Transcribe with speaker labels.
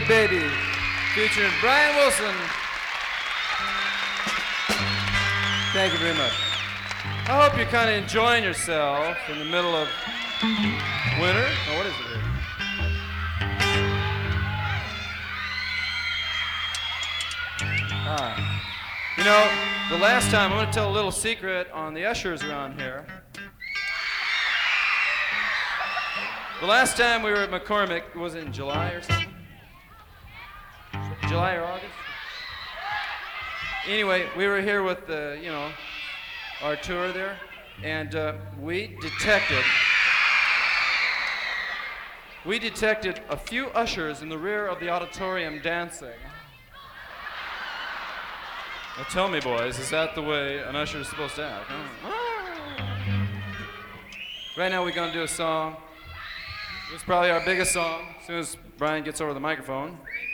Speaker 1: Baby, featuring Brian Wilson. Thank you very much. I hope you're kind of enjoying yourself in the middle of winter. Oh, what is it here? You know, the last time, I'm going to tell a little secret on the ushers around here. The last time we were at McCormick, was it in July or something? July or August? Anyway, we were here with, our tour there, and we detected a few ushers in the rear of the auditorium dancing. Now tell me, boys, is that the way an usher is supposed to act? Right now we're going to do a song. It's probably our biggest song, as soon as Brian gets over the microphone.